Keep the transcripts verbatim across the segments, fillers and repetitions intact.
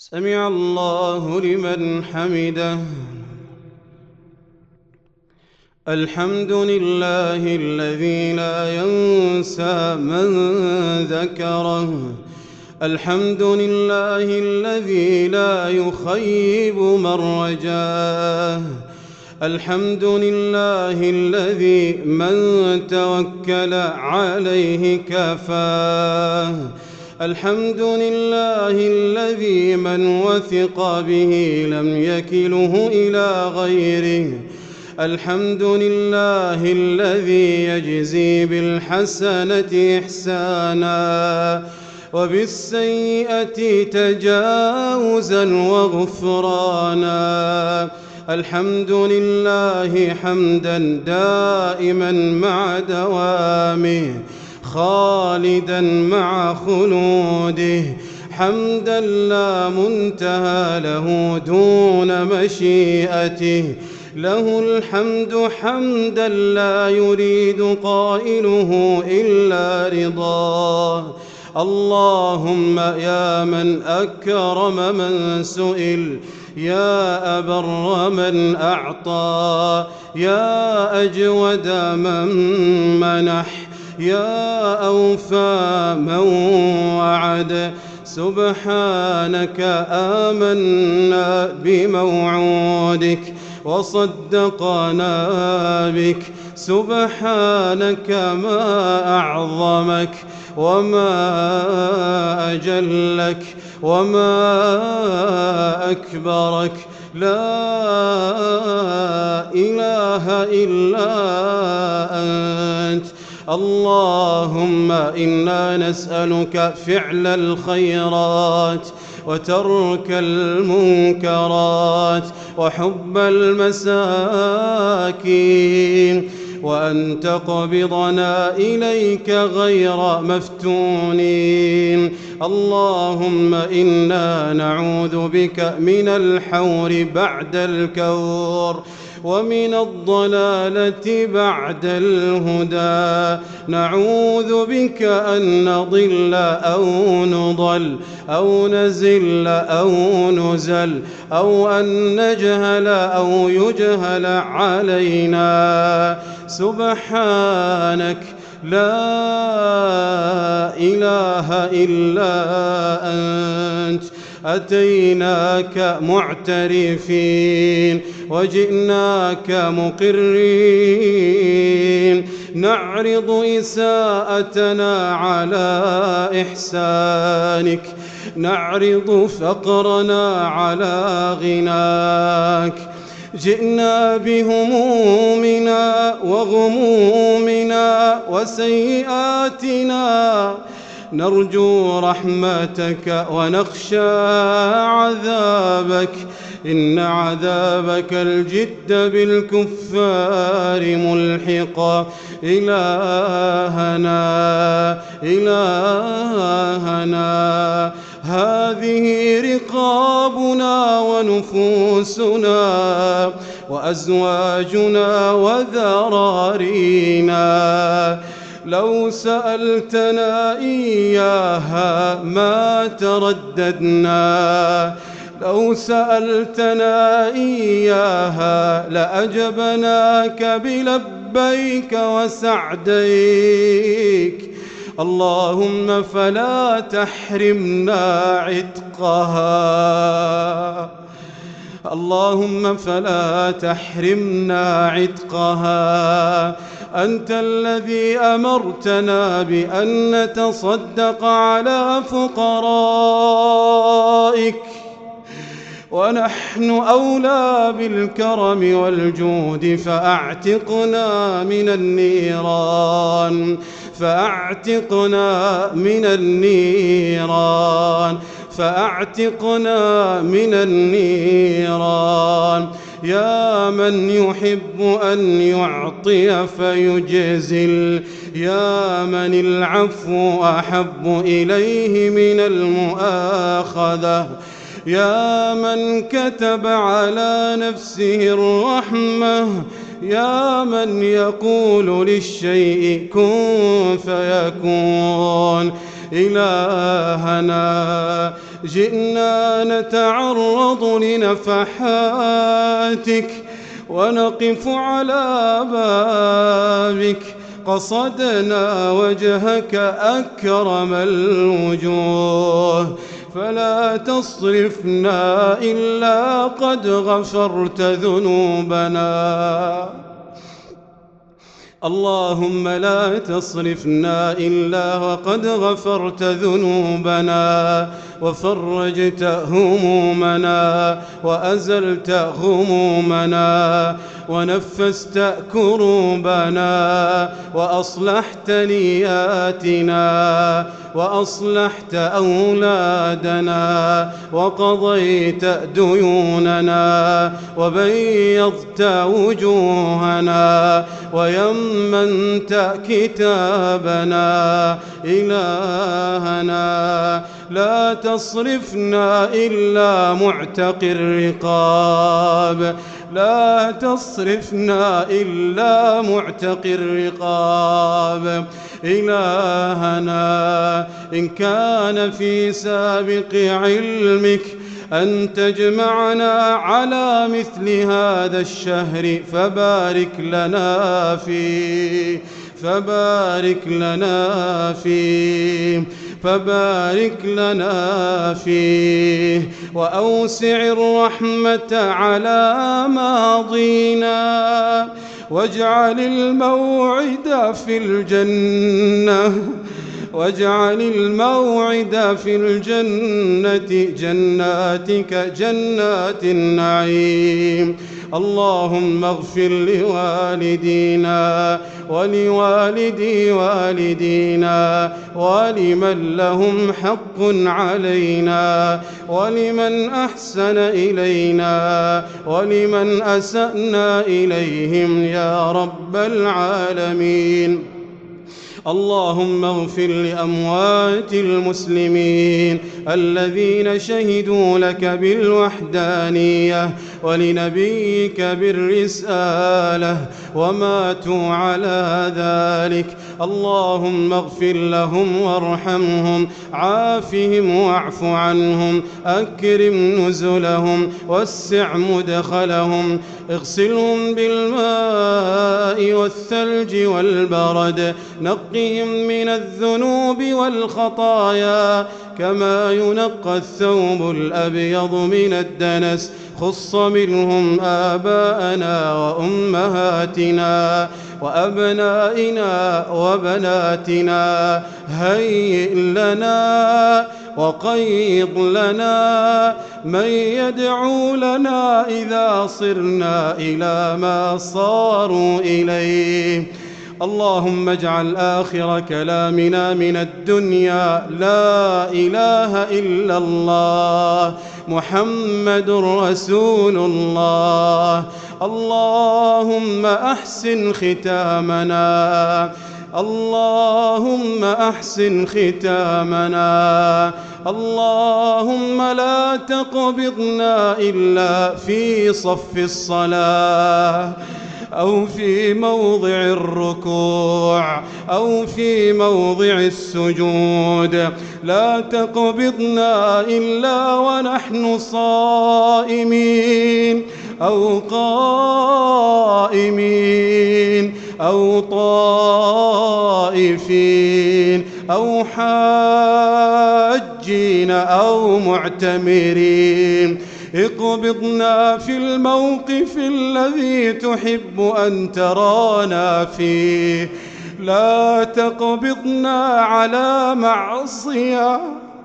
سمع الله لمن حمده. الحمد لله الذي لا ينسى من ذكره. الحمد لله الذي لا يخيب من رجاه. الحمد لله الذي من توكل عليه كفاه. الحمد لله الذي من وثق به لم يكله إلى غيره. الحمد لله الذي يجزي بالحسنة إحسانا وبالسيئة تجاوزا وغفرانا. الحمد لله حمدا دائما مع دوامه، خالدا مع خلوده، حمدا لا منتهى له دون مشيئته. له الحمد حمدا لا يريد قائله إلا رضاه. اللهم يا من أكرم من سئل، يا أبر من أعطى، يا أجود من منح، يا أوفى من وعد. سبحانك آمنا بموعودك وصدقنا بك. سبحانك ما أعظمك وما أجلك وما أكبرك. لا إله إلا أنت. اللهم إنا نسألك فعل الخيرات وترك المنكرات وحب المساكين، وأن تقبضنا إليك غير مفتونين. اللهم إنا نعوذ بك من الحور بعد الكور ومن الضلالة بعد الهدى. نعوذ بك أن نضل أو نضل أو نزل أو نزل أو أن نجهل أو يجهل علينا. سبحانك لا إله إلا أنت. أتيناك معترفين وجئناك مقرين، نعرض إساءتنا على إحسانك، نعرض فقرنا على غناك. جئنا بهمومنا وغمومنا وسيئاتنا، نرجو رحمتك ونخشى عذابك. إن عذابك الجد بالكفار ملحق. إلهنا إلهنا هذه رقابنا ونفوسنا وأزواجنا وذرارينا. لو سألتنا إياها ما ترددنا، لو سألتنا إياها لأجبناك بلبيك وسعديك. اللهم فلا تحرمنا عتقها، اللهم فلا تحرمنا عتقها. أنت الذي أمرتنا بأن نتصدق على فقرائك، ونحن أولى بالكرم والجود، فأعتقنا من النيران، فأعتقنا من النيران، فأعتقنا من النيران. يا من يحب أن يعطي فيجزل، يا من العفو أحب إليه من المؤاخذة، يا من كتب على نفسه الرحمة، يا من يقول للشيء كن فيكون. إلهنا جئنا نتعرض لنفحاتك ونقف على بابك، قصدنا وجهك أكرم الوجوه، فلا تصرفنا إلا قد غفرت ذنوبنا. اللهم لا تصرفنا إلا وقد غفرت ذنوبنا وفرجت همومنا وأزلت غمومنا ونفست كروبنا وأصلحت نياتنا وأصلحت أولادنا وقضيت ديوننا وبيضت وجوهنا ويمنت كتابنا. إلهنا لا تصرفنا إلا معتق الرقاب، لا تصرفنا إلا معتق الرقاب. إلهنا إن كان في سابق علمك أن تجمعنا على مثل هذا الشهر فبارك لنا فيه، فبارك لنا فيه، فبارك لنا فيه، وأوسع الرحمة على ماضينا، واجعل الموعد في الجنة، واجعل الموعد في الجنة جناتك جنات النعيم. اللهم اغفر لوالدينا ولوالدي والدينا ولمن لهم حق علينا ولمن أحسن إلينا ولمن أسأنا إليهم يا رب العالمين. اللهم اغفر لأموات المسلمين الذين شهدوا لك بالوحدانية ولنبيك بالرسالة وماتوا على ذلك. اللهم اغفر لهم وارحمهم، عافهم واعف عنهم، أكرم نزلهم، وسع مدخلهم، اغسلهم بالماء والثلج والبرد، نقهم من الذنوب والخطايا كما ينقى الثوب الأبيض من الدنس. خص منهم آباءنا وأمهاتنا وأبنائنا وبناتنا، هيئ لنا وقيض لنا من يدعو لنا إذا صرنا إلى ما صاروا إليه. اللهم اجعل آخر كلامنا من الدنيا لا إله إلا الله محمد رسول الله. اللهم أحسن ختامنا، اللهم أحسن ختامنا. اللهم لا تقبضنا إلا في صف الصلاة أو في موضع الركوع أو في موضع السجود، لا تقبضنا إلا ونحن صائمين أو قائمين أو طائفين أو حاجين أو معتمرين. اقبضنا في الموقف الذي تحب أن ترانا فيه، لا تقبضنا على معصية.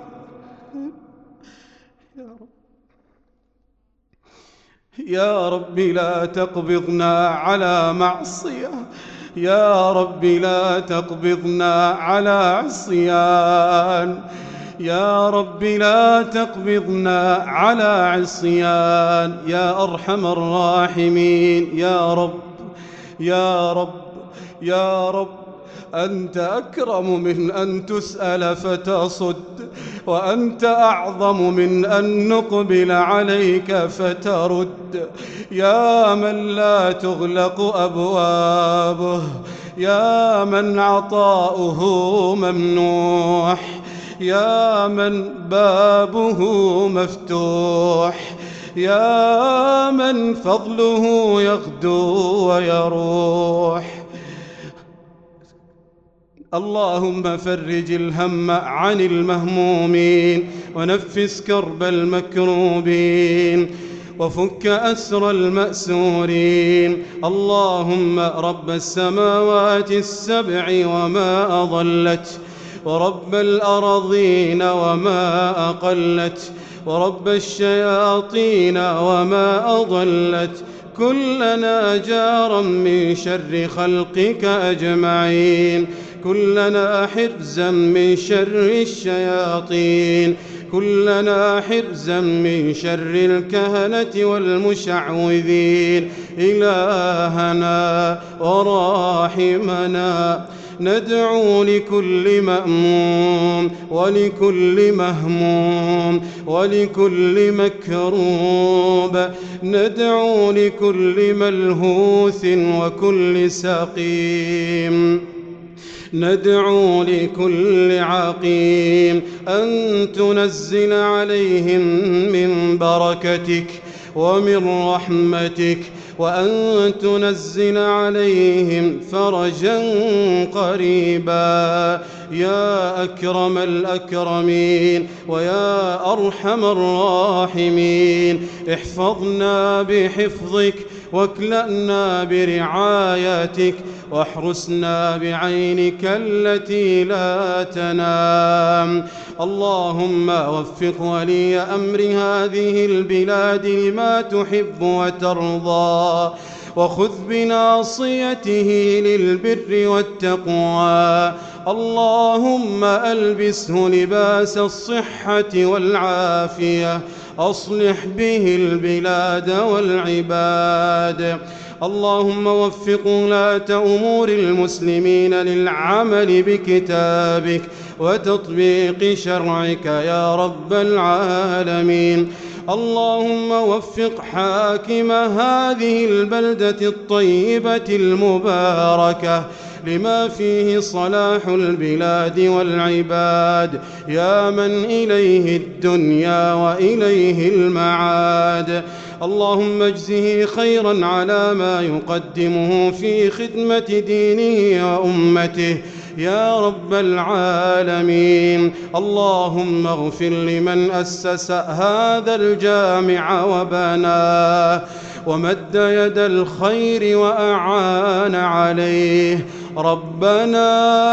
يا رب لا تقبضنا على معصية، يا رب لا تقبضنا على عصيان، يا رب لا تقبضنا على عصيان يا أرحم الراحمين. يا رب يا رب يا رب، أنت أكرم من أن تسأل فتصد، وأنت أعظم من أن نقبل عليك فترد. يا من لا تغلق أبوابه، يا من عطاؤه ممنوح، يا من بابه مفتوح، يا من فضله يغدو ويروح. اللهم فرج الهم عن المهمومين، ونفس كرب المكروبين، وفك أسر المأسورين. اللهم رب السماوات السبع وما أضلت، ورب الأرضين وما أقلت، ورب الشياطين وما أضلت، كلنا جارا من شر خلقك أجمعين، كلنا حرزا من شر الشياطين، كلنا حرزا من شر الكهنة والمشعوذين. إلهنا وراحمنا، ندعو لكل مأموم ولكل مهموم ولكل مكروب، ندعو لكل ملهوث وكل سقيم، ندعو لكل عقيم أن تنزل عليهم من بركتك ومن رحمتك، وأن تنزل عليهم فرجا قريبا يا أكرم الأكرمين ويا أرحم الراحمين. احفظنا بحفظك، واكلأنا برعايتك، واحرسنا بعينك التي لا تنام. اللهم وفق ولي أمر هذه البلاد لما تحب وترضى، وخذ بناصيته للبر والتقوى. اللهم ألبسه لباس الصحة والعافية، أصلح به البلاد والعباد. اللهم وفق ولاة أمور المسلمين للعمل بكتابك وتطبيق شرعك يا رب العالمين. اللهم وفق حاكم هذه البلدة الطيبة المباركة لما فيه صلاح البلاد والعباد، يا من إليه الدنيا وإليه المعاد. اللهم اجزه خيرا على ما يقدمه في خدمة دينه وأمته يا رب العالمين. اللهم اغفر لمن أسس هذا الجامع وبناه، ومد يد الخير وأعان عليه. ربنا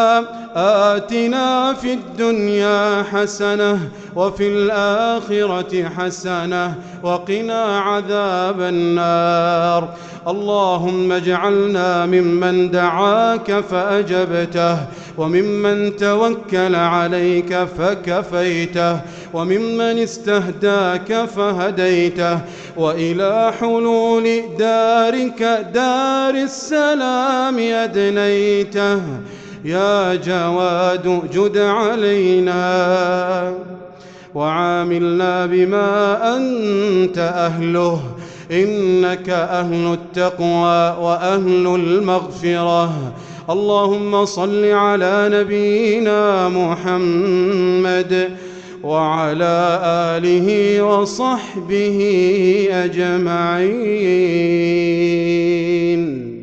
آتنا في الدنيا حسنة وفي الآخرة حسنة وقنا عذاب النار. اللهم اجعلنا ممن دعاك فأجبته، وممن توكل عليك فكفيته، وممن استهداك فهديته، وإلى حلول دارك دار السلام أدنيته. يا جواد جد علينا وعاملنا بما أنت أهله، إنك أهل التقوى وأهل المغفرة. اللهم صل على نبينا محمد وعلى آله وصحبه أجمعين.